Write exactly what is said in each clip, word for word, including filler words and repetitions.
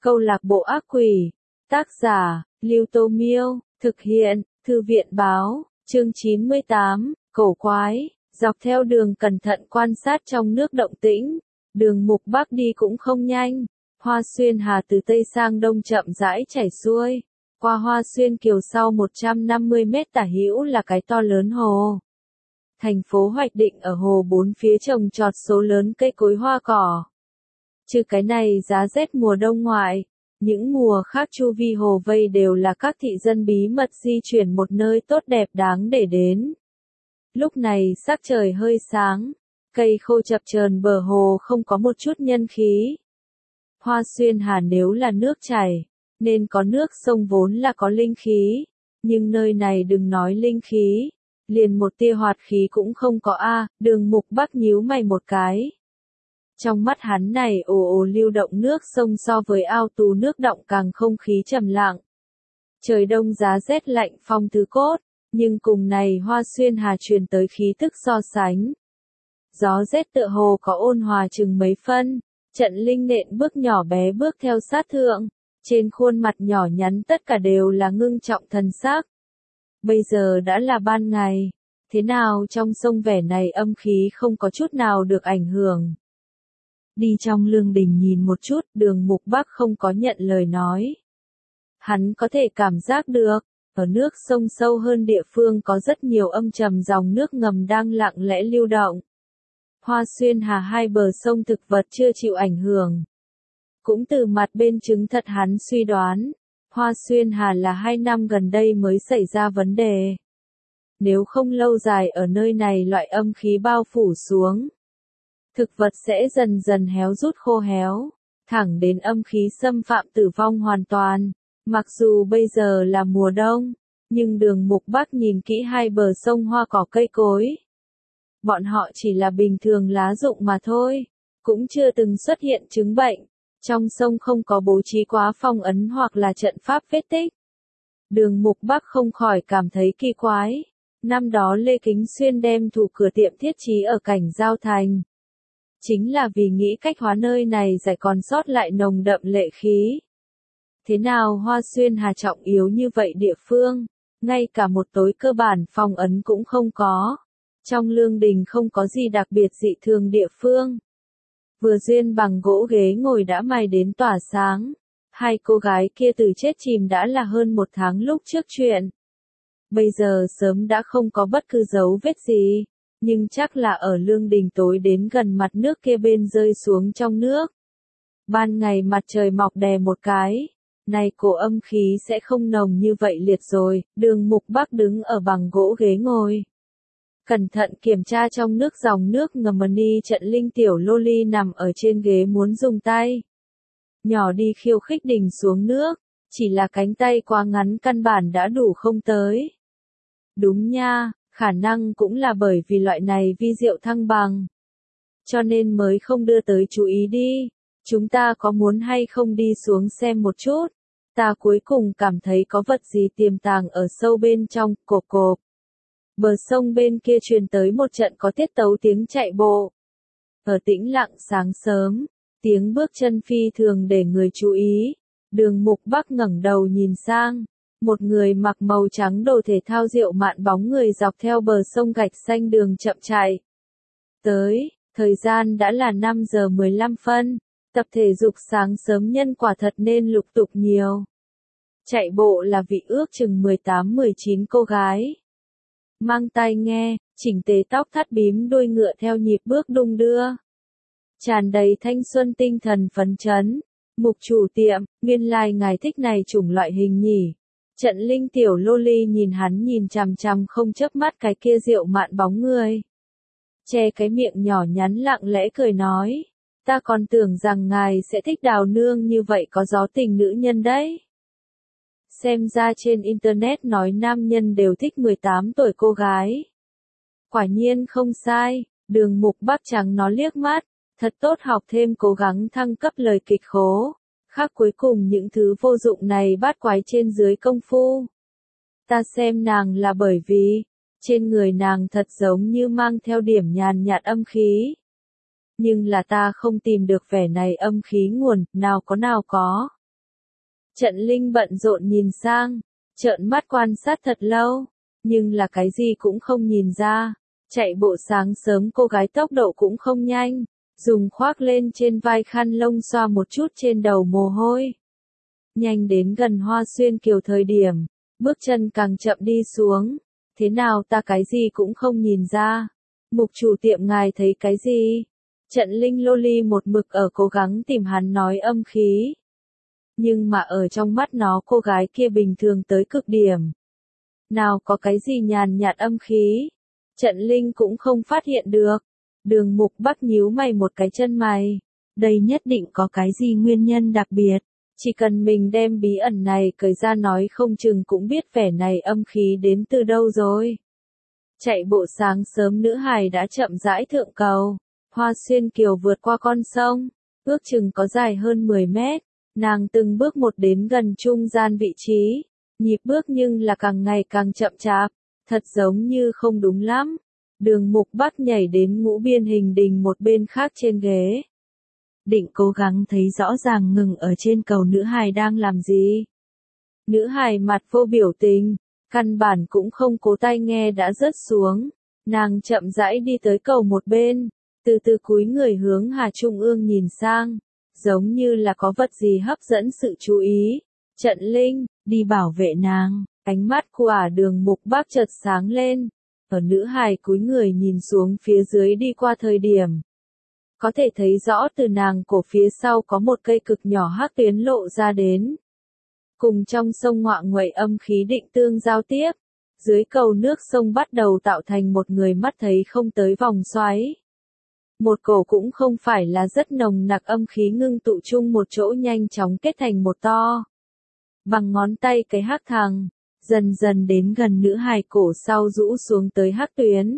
Câu lạc bộ ác quỷ. Tác giả, Lưu Tô Miêu. Thực hiện, Thư viện Báo. Chương chín mươi tám, Cổ quái. Dọc theo đường cẩn thận quan sát trong nước động tĩnh. Đường mục bắc đi cũng không nhanh. Hoa Xuyên Hà từ Tây sang Đông chậm rãi chảy xuôi. Qua Hoa Xuyên Kiều sau một trăm năm mươi mét tả hữu là cái to lớn hồ. Thành phố hoạch định ở hồ bốn phía trồng trọt số lớn cây cối hoa cỏ. Trừ cái này giá rét mùa đông ngoại, những mùa khác chu vi hồ vây đều là các thị dân bí mật di chuyển một nơi tốt đẹp đáng để đến. Lúc này sắc trời hơi sáng, cây khô chập chờn bờ hồ không có một chút nhân khí. Hoa Xuyên Hà nếu là nước chảy, nên có nước sông vốn là có linh khí, nhưng nơi này đừng nói linh khí, liền một tia hoạt khí cũng không có a. Đường mục bắc nhíu mày một cái. Trong mắt hắn này ồ ồ lưu động nước sông so với ao tù nước động càng không khí trầm lặng. Trời đông giá rét lạnh phong tứ cốt, nhưng cùng này Hoa Xuyên Hà truyền tới khí tức so sánh. Gió rét tựa hồ có ôn hòa chừng mấy phân, trận linh nện bước nhỏ bé bước theo sát thượng, trên khuôn mặt nhỏ nhắn tất cả đều là ngưng trọng thần sắc. Bây giờ đã là ban ngày, thế nào trong sông vẻ này âm khí không có chút nào được ảnh hưởng. Đi trong lương đình nhìn một chút, đường mục bắc không có nhận lời nói. Hắn có thể cảm giác được, ở nước sông sâu hơn địa phương có rất nhiều âm trầm dòng nước ngầm đang lặng lẽ lưu động. Hoa Xuyên Hà hai bờ sông thực vật chưa chịu ảnh hưởng. Cũng từ mặt bên chứng thật hắn suy đoán, Hoa Xuyên Hà là hai năm gần đây mới xảy ra vấn đề. Nếu không lâu dài ở nơi này loại âm khí bao phủ xuống, thực vật sẽ dần dần héo rút khô héo, thẳng đến âm khí xâm phạm tử vong hoàn toàn. Mặc dù bây giờ là mùa đông, nhưng đường mục bắc nhìn kỹ hai bờ sông hoa cỏ cây cối. Bọn họ chỉ là bình thường lá rụng mà thôi, cũng chưa từng xuất hiện chứng bệnh. Trong sông không có bố trí quá phong ấn hoặc là trận pháp vết tích. Đường mục bắc không khỏi cảm thấy kỳ quái. Năm đó Lê Kính Xuyên đem thủ cửa tiệm thiết trí ở cảnh giao thành. Chính là vì nghĩ cách hóa nơi này giải còn sót lại nồng đậm lệ khí. Thế nào Hoa Xuyên Hà trọng yếu như vậy địa phương, ngay cả một tối cơ bản phong ấn cũng không có. Trong lương đình không có gì đặc biệt dị thường địa phương. Vừa duyên bằng gỗ ghế ngồi đã mài đến tỏa sáng. Hai cô gái kia từ chết chìm đã là hơn một tháng lúc trước chuyện. Bây giờ sớm đã không có bất cứ dấu vết gì, nhưng chắc là ở lương đình tối đến gần mặt nước kia bên rơi xuống trong nước. Ban ngày mặt trời mọc đè một cái, này cổ âm khí sẽ không nồng như vậy liệt rồi. Đường mục bắc đứng ở bằng gỗ ghế ngồi. Cẩn thận kiểm tra trong nước dòng nước ngầm ni trận linh tiểu loli nằm ở trên ghế muốn dùng tay nhỏ đi khiêu khích đình xuống nước, chỉ là cánh tay quá ngắn căn bản đã đủ không tới. Đúng nha, khả năng cũng là bởi vì loại này vi diệu thăng bằng, cho nên mới không đưa tới chú ý đi. Chúng ta có muốn hay không đi xuống xem một chút? Ta cuối cùng cảm thấy có vật gì tiềm tàng ở sâu bên trong. Cộp cộp. Bờ sông bên kia truyền tới một trận có tiết tấu tiếng chạy bộ. Ở tĩnh lặng sáng sớm, tiếng bước chân phi thường để người chú ý. Đường mục bắc ngẩng đầu nhìn sang, một người mặc màu trắng đồ thể thao diệu mạn bóng người dọc theo bờ sông gạch xanh đường chậm chạy. Tới, thời gian đã là năm giờ mười lăm phân, tập thể dục sáng sớm nhân quả thật nên lục tục nhiều. Chạy bộ là vị ước chừng mười tám mười chín cô gái. Mang tai nghe, chỉnh tề tóc thắt bím đuôi ngựa theo nhịp bước đung đưa. Tràn đầy thanh xuân tinh thần phấn chấn. Mục chủ tiệm, nguyên lai ngài thích này chủng loại hình nhỉ. Trận linh tiểu loli nhìn hắn nhìn chằm chằm không chớp mắt cái kia rượu mạn bóng người. Che cái miệng nhỏ nhắn lặng lẽ cười nói. Ta còn tưởng rằng ngài sẽ thích đào nương như vậy có gió tình nữ nhân đấy. Xem ra trên internet nói nam nhân đều thích mười tám tuổi cô gái. Quả nhiên không sai, đường mục bắc trắng nó liếc mắt, thật tốt học thêm cố gắng thăng cấp lời kịch khố. Khác cuối cùng những thứ vô dụng này bát quái trên dưới công phu. Ta xem nàng là bởi vì, trên người nàng thật giống như mang theo điểm nhàn nhạt âm khí. Nhưng là ta không tìm được vẻ này âm khí nguồn, nào có nào có. Trận Linh bận rộn nhìn sang, trợn mắt quan sát thật lâu, nhưng là cái gì cũng không nhìn ra. Chạy bộ sáng sớm cô gái tốc độ cũng không nhanh, dùng khoác lên trên vai khăn lông xoa một chút trên đầu mồ hôi. Nhanh đến gần Hoa Xuyên Kiều thời điểm, bước chân càng chậm đi xuống. Thế nào ta cái gì cũng không nhìn ra. Mục chủ tiệm ngài thấy cái gì? Trận Linh loli một mực ở cố gắng tìm hắn nói âm khí. Nhưng mà ở trong mắt nó cô gái kia bình thường tới cực điểm. Nào có cái gì nhàn nhạt âm khí. Trận Linh cũng không phát hiện được. Đường Mục Bắc nhíu mày một cái chân mày. Đây nhất định có cái gì nguyên nhân đặc biệt. Chỉ cần mình đem bí ẩn này cởi ra nói không chừng cũng biết vẻ này âm khí đến từ đâu rồi. Chạy bộ sáng sớm nữ hài đã chậm rãi thượng cầu. Hoa Xuyên Kiều vượt qua con sông. Ước chừng có dài hơn mười mét. Nàng từng bước một đến gần trung gian vị trí. Nhịp bước nhưng là càng ngày càng chậm chạp. Thật giống như không đúng lắm. Đường Mục Bắc nhảy đến ngũ biên hình đình một bên khác trên ghế. Định cố gắng thấy rõ ràng ngừng ở trên cầu nữ hài đang làm gì. Nữ hài mặt vô biểu tình, căn bản cũng không cố tai nghe đã rớt xuống. Nàng chậm rãi đi tới cầu một bên, từ từ cúi người hướng Hà Trung Ương nhìn sang, giống như là có vật gì hấp dẫn sự chú ý. Trận Linh, đi bảo vệ nàng. Ánh mắt của Đường Mục Bắc chợt sáng lên. Ở nữ hài cúi người nhìn xuống phía dưới đi qua thời điểm. Có thể thấy rõ từ nàng cổ phía sau có một cây cực nhỏ hắc tuyến lộ ra đến. Cùng trong sông ngoạ nguậy âm khí định tương giao tiếp. Dưới cầu nước sông bắt đầu tạo thành một người mắt thấy không tới vòng xoáy. Một cổ cũng không phải là rất nồng nặc âm khí ngưng tụ chung một chỗ nhanh chóng kết thành một to. Bằng ngón tay cái hắc thằng, dần dần đến gần nữ hài cổ sau rũ xuống tới hắc tuyến.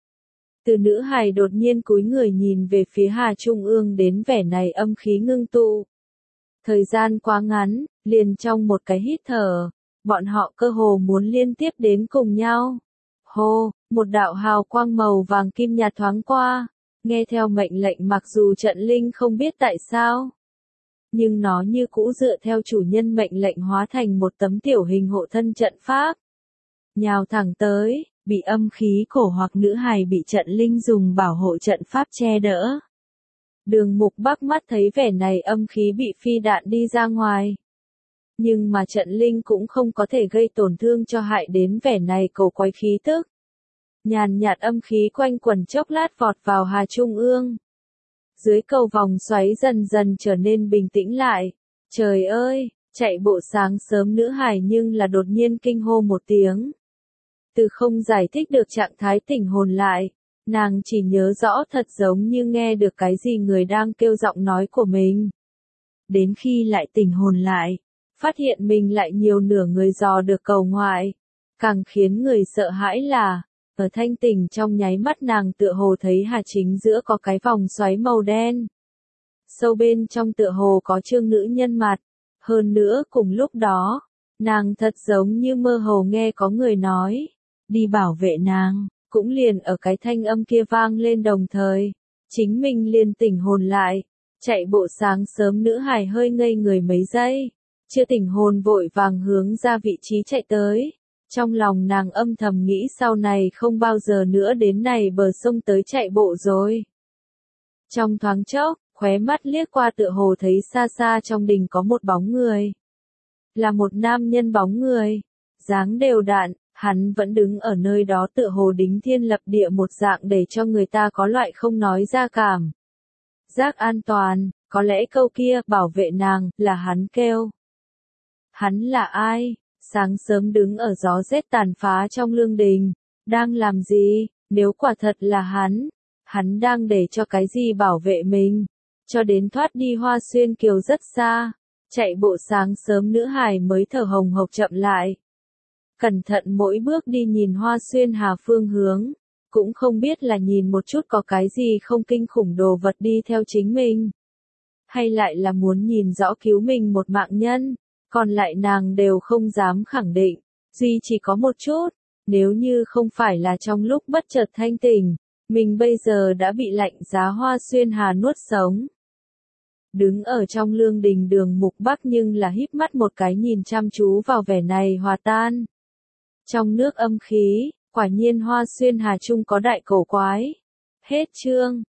Từ nữ hài đột nhiên cúi người nhìn về phía Hà Trung Ương đến vẻ này âm khí ngưng tụ. Thời gian quá ngắn, liền trong một cái hít thở, bọn họ cơ hồ muốn liên tiếp đến cùng nhau. Hô, một đạo hào quang màu vàng kim nhạt thoáng qua, nghe theo mệnh lệnh mặc dù Trận Linh không biết tại sao. Nhưng nó như cũ dựa theo chủ nhân mệnh lệnh hóa thành một tấm tiểu hình hộ thân trận pháp. Nhào thẳng tới, bị âm khí cổ hoặc nữ hài bị Trận Linh dùng bảo hộ trận pháp che đỡ. Đường Mục Bắc mắt thấy vẻ này âm khí bị phi đạn đi ra ngoài. Nhưng mà Trận Linh cũng không có thể gây tổn thương cho hại đến vẻ này cổ quái khí tức. Nhàn nhạt âm khí quanh quẩn chốc lát vọt vào Hà Trung Ương. Dưới cầu vòng xoáy dần dần trở nên bình tĩnh lại. Trời ơi, chạy bộ sáng sớm nữ hài nhưng là đột nhiên kinh hô một tiếng. Từ không giải thích được trạng thái tỉnh hồn lại, nàng chỉ nhớ rõ thật giống như nghe được cái gì người đang kêu giọng nói của mình. Đến khi lại tỉnh hồn lại, phát hiện mình lại nhiều nửa người dò được cầu ngoại. Càng khiến người sợ hãi là, ở thanh tỉnh trong nháy mắt nàng tựa hồ thấy Hà chính giữa có cái vòng xoáy màu đen. Sâu bên trong tựa hồ có trương nữ nhân mặt. Hơn nữa cùng lúc đó, nàng thật giống như mơ hồ nghe có người nói, đi bảo vệ nàng, cũng liền ở cái thanh âm kia vang lên đồng thời. Chính mình liền tỉnh hồn lại, chạy bộ sáng sớm nữ hài hơi ngây người mấy giây, chưa tỉnh hồn vội vàng hướng ra vị trí chạy tới. Trong lòng nàng âm thầm nghĩ sau này không bao giờ nữa đến này bờ sông tới chạy bộ rồi. Trong thoáng chốc, khóe mắt liếc qua tựa hồ thấy xa xa trong đình có một bóng người. Là một nam nhân bóng người, dáng đều đặn, hắn vẫn đứng ở nơi đó tựa hồ đính thiên lập địa một dạng để cho người ta có loại không nói ra cảm. Giác an toàn, có lẽ câu kia bảo vệ nàng là hắn kêu. Hắn là ai? Sáng sớm đứng ở gió rét tàn phá trong lương đình, đang làm gì? Nếu quả thật là hắn, hắn đang để cho cái gì bảo vệ mình, cho đến thoát đi Hoa Xuyên Kiều rất xa, chạy bộ sáng sớm nữ hài mới thở hồng hộc chậm lại. Cẩn thận mỗi bước đi nhìn Hoa Xuyên Hà phương hướng, cũng không biết là nhìn một chút có cái gì không kinh khủng đồ vật đi theo chính mình. Hay lại là muốn nhìn rõ cứu mình một mạng nhân. Còn lại nàng đều không dám khẳng định, duy chỉ có một chút, nếu như không phải là trong lúc bất chợt thanh tỉnh, mình bây giờ đã bị lạnh giá Hoa Xuyên Hà nuốt sống. Đứng ở trong lương đình đường mục bắc nhưng là híp mắt một cái nhìn chăm chú vào vẻ này hòa tan. Trong nước âm khí, quả nhiên Hoa Xuyên Hà Trung có đại cổ quái. Hết chương.